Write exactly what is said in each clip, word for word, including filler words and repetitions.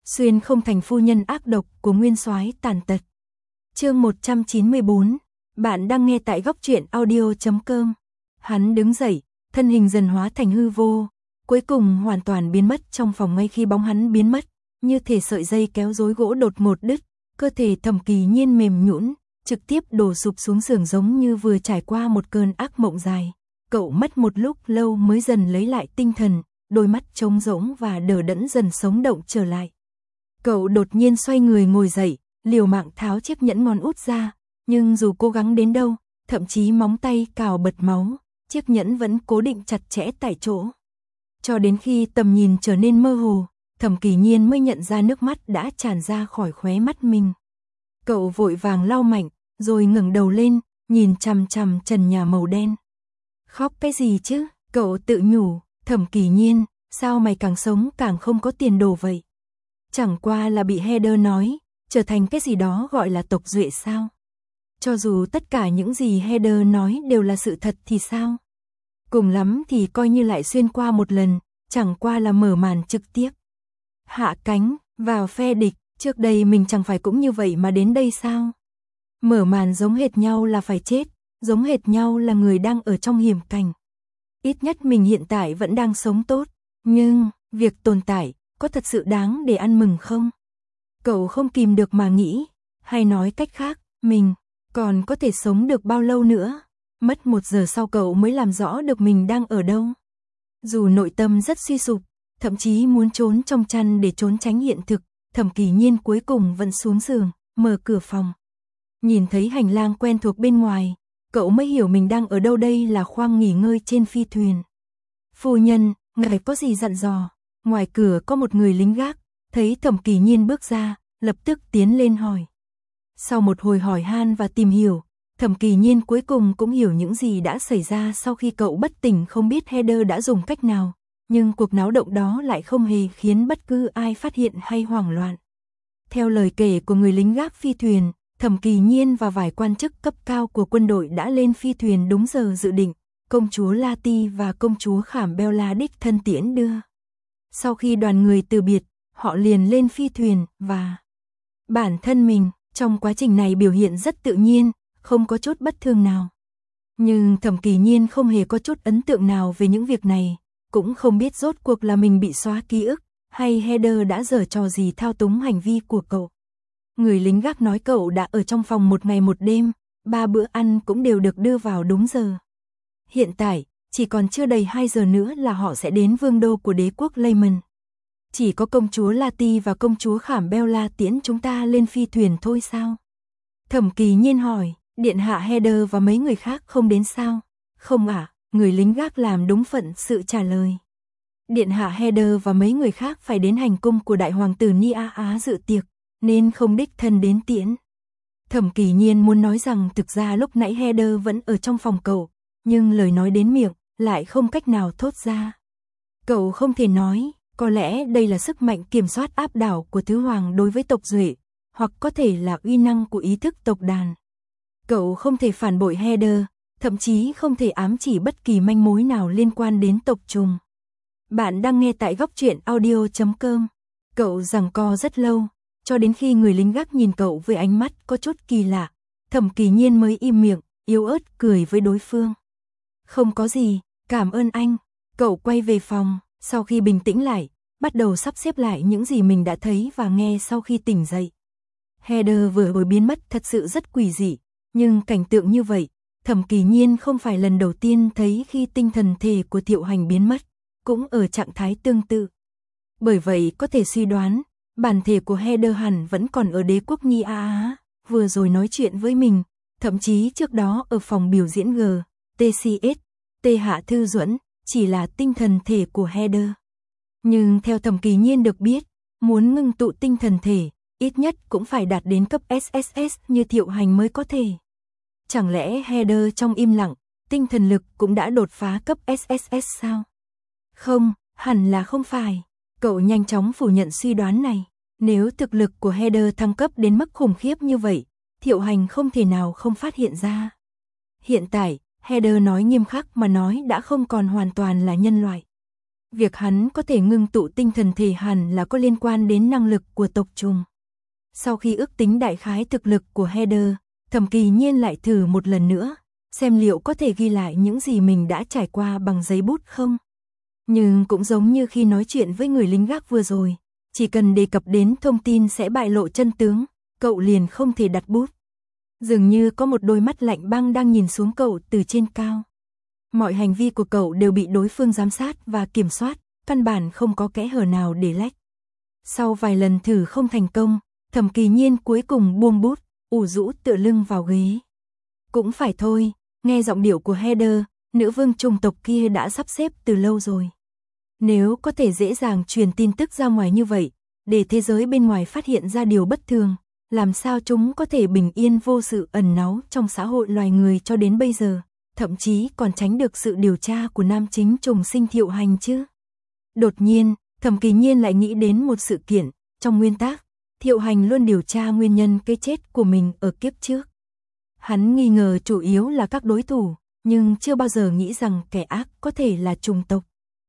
Xuyên không thành phu nhân ác độc của nguyên soái tàn tật. Chương một trăm chín mươi bốn. Bạn đang nghe tại góc truyện audio chấm com. Hắn đứng dậy, thân hình dần hóa thành hư vô, cuối cùng hoàn toàn biến mất trong phòng. Ngay khi bóng hắn biến mất, như thể sợi dây kéo rối gỗ đột ngột đứt, cơ thể Thẩm Kỳ Nhiên mềm nhũn, trực tiếp đổ sụp xuống giường giống như vừa trải qua một cơn ác mộng dài. Cậu mất một lúc lâu mới dần lấy lại tinh thần, đôi mắt trống rỗng và đờ đẫn dần sống động trở lại. Cậu đột nhiên xoay người ngồi dậy, liều mạng tháo chiếc nhẫn ngón út ra, nhưng dù cố gắng đến đâu, thậm chí móng tay cào bật máu, chiếc nhẫn vẫn cố định chặt chẽ tại chỗ. Cho đến khi tầm nhìn trở nên mơ hồ, Thẩm Kỳ Nhiên mới nhận ra nước mắt đã tràn ra khỏi khóe mắt mình. Cậu vội vàng lau mạnh, rồi ngẩng đầu lên, nhìn chằm chằm trần nhà màu đen. Khóc cái gì chứ? Cậu tự nhủ. Thẩm Kỳ Nhiên, sao mày càng sống càng không có tiền đồ vậy? Chẳng qua là bị Heather nói, trở thành cái gì đó gọi là tộc duệ sao? Cho dù tất cả những gì Heather nói đều là sự thật thì sao? Cùng lắm thì coi như lại xuyên qua một lần, chẳng qua là mở màn trực tiếp. Hạ cánh, vào phe địch, trước đây mình chẳng phải cũng như vậy mà đến đây sao? Mở màn giống hệt nhau là phải chết, giống hệt nhau là người đang ở trong hiểm cảnh. Ít nhất mình hiện tại vẫn đang sống tốt, nhưng việc tồn tại có thật sự đáng để ăn mừng không? Cậu không kìm được mà nghĩ, hay nói cách khác, mình còn có thể sống được bao lâu nữa? Mất một giờ sau cậu mới làm rõ được mình đang ở đâu. Dù nội tâm rất suy sụp, thậm chí muốn trốn trong chăn để trốn tránh hiện thực, Thẩm Kỳ Nhiên cuối cùng vẫn xuống giường, mở cửa phòng. Nhìn thấy hành lang quen thuộc bên ngoài, cậu mới hiểu mình đang ở đâu. Đây là khoang nghỉ ngơi trên phi thuyền. Phu nhân, ngài có gì dặn dò? Ngoài cửa có một người lính gác, thấy Thẩm Kỳ Nhiên bước ra, lập tức tiến lên hỏi. Sau một hồi hỏi han và tìm hiểu, Thẩm Kỳ Nhiên cuối cùng cũng hiểu những gì đã xảy ra sau khi cậu bất tỉnh. Không biết Heather đã dùng cách nào, nhưng cuộc náo động đó lại không hề khiến bất cứ ai phát hiện hay hoảng loạn. Theo lời kể của người lính gác phi thuyền, Thẩm Kỳ Nhiên và vài quan chức cấp cao của quân đội đã lên phi thuyền đúng giờ dự định. Công chúa Lati và công chúa Khảm Bella đích thân tiễn đưa. Sau khi đoàn người từ biệt, họ liền lên phi thuyền và bản thân mình trong quá trình này biểu hiện rất tự nhiên, không có chút bất thường nào. Nhưng Thẩm Kỳ Nhiên không hề có chút ấn tượng nào về những việc này, cũng không biết rốt cuộc là mình bị xóa ký ức hay Heather đã giở trò gì thao túng hành vi của cậu. Người lính gác nói cậu đã ở trong phòng một ngày một đêm, ba bữa ăn cũng đều được đưa vào đúng giờ. Hiện tại, chỉ còn chưa đầy hai giờ nữa là họ sẽ đến vương đô của đế quốc Leyman. Chỉ có công chúa Lati và công chúa Khảm Bella tiễn chúng ta lên phi thuyền thôi sao? Thẩm Kỳ Nhiên hỏi, điện hạ Heather và mấy người khác không đến sao? Không ạ, à, người lính gác làm đúng phận sự trả lời. Điện hạ Heather và mấy người khác phải đến hành cung của đại hoàng tử Nia Á dự tiệc, nên không đích thân đến tiễn. Thẩm Kỳ Nhiên muốn nói rằng thực ra lúc nãy Heather vẫn ở trong phòng cậu, nhưng lời nói đến miệng lại không cách nào thốt ra. Cậu không thể nói, có lẽ đây là sức mạnh kiểm soát áp đảo của Thứ Hoàng đối với tộc Duệ, hoặc có thể là uy năng của ý thức tộc đàn. Cậu không thể phản bội Heather, thậm chí không thể ám chỉ bất kỳ manh mối nào liên quan đến tộc trùng. Bạn đang nghe tại góc truyện audio chấm com. Cậu giằng co rất lâu, cho đến khi người lính gác nhìn cậu với ánh mắt có chút kỳ lạ, Thẩm Kỳ Nhiên mới im miệng, yếu ớt cười với đối phương. Không có gì, cảm ơn anh. Cậu quay về phòng, sau khi bình tĩnh lại, bắt đầu sắp xếp lại những gì mình đã thấy và nghe sau khi tỉnh dậy. Heather vừa rồi biến mất thật sự rất quỷ dị, nhưng cảnh tượng như vậy, Thẩm Kỳ Nhiên không phải lần đầu tiên thấy. Khi tinh thần thể của Thiệu Hành biến mất, cũng ở trạng thái tương tự. Bởi vậy có thể suy đoán, bản thể của Heather hẳn vẫn còn ở đế quốc Nia Á, vừa rồi nói chuyện với mình, thậm chí trước đó ở phòng biểu diễn G, tê xê ét, T Hạ Thư Duẫn, chỉ là tinh thần thể của Heather. Nhưng theo Thẩm Kỳ Nhiên được biết, muốn ngưng tụ tinh thần thể, ít nhất cũng phải đạt đến cấp ét ét ét như Thiệu Hành mới có thể. Chẳng lẽ Heather trong im lặng, tinh thần lực cũng đã đột phá cấp ét ét ét sao? Không, hẳn là không phải. Cậu nhanh chóng phủ nhận suy đoán này. Nếu thực lực của Heather thăng cấp đến mức khủng khiếp như vậy, Thiệu Hành không thể nào không phát hiện ra. Hiện tại, Heather nói nghiêm khắc mà nói đã không còn hoàn toàn là nhân loại. Việc hắn có thể ngưng tụ tinh thần thể hẳn là có liên quan đến năng lực của tộc trùng. Sau khi ước tính đại khái thực lực của Heather, Thẩm Kỳ Nhiên lại thử một lần nữa, xem liệu có thể ghi lại những gì mình đã trải qua bằng giấy bút không. Nhưng cũng giống như khi nói chuyện với người lính gác vừa rồi, chỉ cần đề cập đến thông tin sẽ bại lộ chân tướng, cậu liền không thể đặt bút. Dường như có một đôi mắt lạnh băng đang nhìn xuống cậu từ trên cao. Mọi hành vi của cậu đều bị đối phương giám sát và kiểm soát, căn bản không có kẽ hở nào để lách. Sau vài lần thử không thành công, Thẩm Kỳ Nhiên cuối cùng buông bút, ủ rũ tựa lưng vào ghế. Cũng phải thôi, nghe giọng điệu của Heather, nữ vương chủng tộc kia đã sắp xếp từ lâu rồi. Nếu có thể dễ dàng truyền tin tức ra ngoài như vậy, để thế giới bên ngoài phát hiện ra điều bất thường, làm sao chúng có thể bình yên vô sự ẩn náu trong xã hội loài người cho đến bây giờ, thậm chí còn tránh được sự điều tra của nam chính trùng sinh Thiệu Hành chứ. Đột nhiên, Thẩm Kỳ Nhiên lại nghĩ đến một sự kiện, trong nguyên tắc, Thiệu Hành luôn điều tra nguyên nhân cái chết của mình ở kiếp trước. Hắn nghi ngờ chủ yếu là các đối thủ, nhưng chưa bao giờ nghĩ rằng kẻ ác có thể là chủng tộc.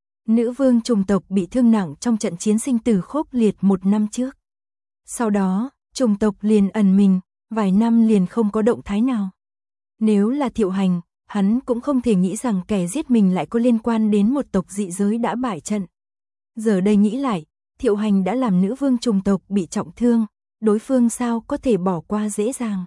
Nữ vương chủng tộc bị thương nặng trong trận chiến sinh tử khốc liệt một năm trước. Sau đó, chủng tộc liền ẩn mình, vài năm liền không có động thái nào. Nếu là Thiệu Hành, hắn cũng không thể nghĩ rằng kẻ giết mình lại có liên quan đến một tộc dị giới đã bại trận. Giờ đây nghĩ lại, Thiệu Hành đã làm nữ vương chủng tộc bị trọng thương, đối phương sao có thể bỏ qua dễ dàng.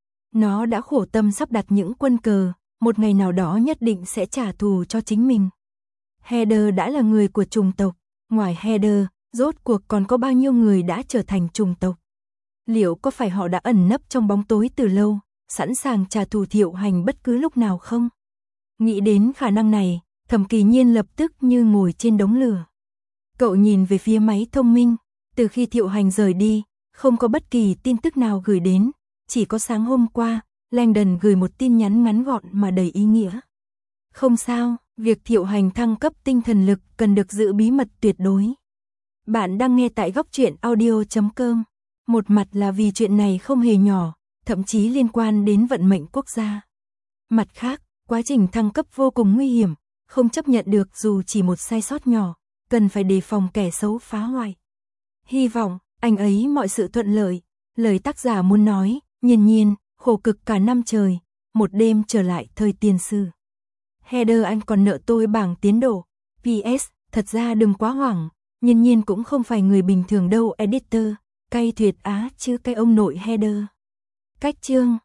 Nó đã khổ tâm sắp đặt những quân cờ, một ngày nào đó nhất định sẽ trả thù cho chính mình. Heather đã là người của chủng tộc, ngoài Heather, rốt cuộc còn có bao nhiêu người đã trở thành chủng tộc. Liệu có phải họ đã ẩn nấp trong bóng tối từ lâu, sẵn sàng trả thù Thiệu Hành bất cứ lúc nào không? Nghĩ đến khả năng này, Thẩm Kỳ Nhiên lập tức như ngồi trên đống lửa. Cậu nhìn về phía máy thông minh, từ khi Thiệu Hành rời đi, không có bất kỳ tin tức nào gửi đến, chỉ có sáng hôm qua, Langdon gửi một tin nhắn ngắn gọn mà đầy ý nghĩa. Không sao, việc Thiệu Hành thăng cấp tinh thần lực cần được giữ bí mật tuyệt đối. Bạn đang nghe tại góc truyện audio chấm com. Một mặt là vì chuyện này không hề nhỏ, thậm chí liên quan đến vận mệnh quốc gia. Mặt khác, quá trình thăng cấp vô cùng nguy hiểm, không chấp nhận được dù chỉ một sai sót nhỏ, cần phải đề phòng kẻ xấu phá hoại. Hy vọng, anh ấy mọi sự thuận lợi, lời tác giả muốn nói, Nhiên Nhiên, khổ cực cả năm trời, một đêm trở lại thời tiền sử. Heather anh còn nợ tôi bảng tiến độ, pê ét, thật ra đừng quá hoảng, Nhiên Nhiên cũng không phải người bình thường đâu editor, cay tuyệt á chứ cái ông nội Heather. Cách chương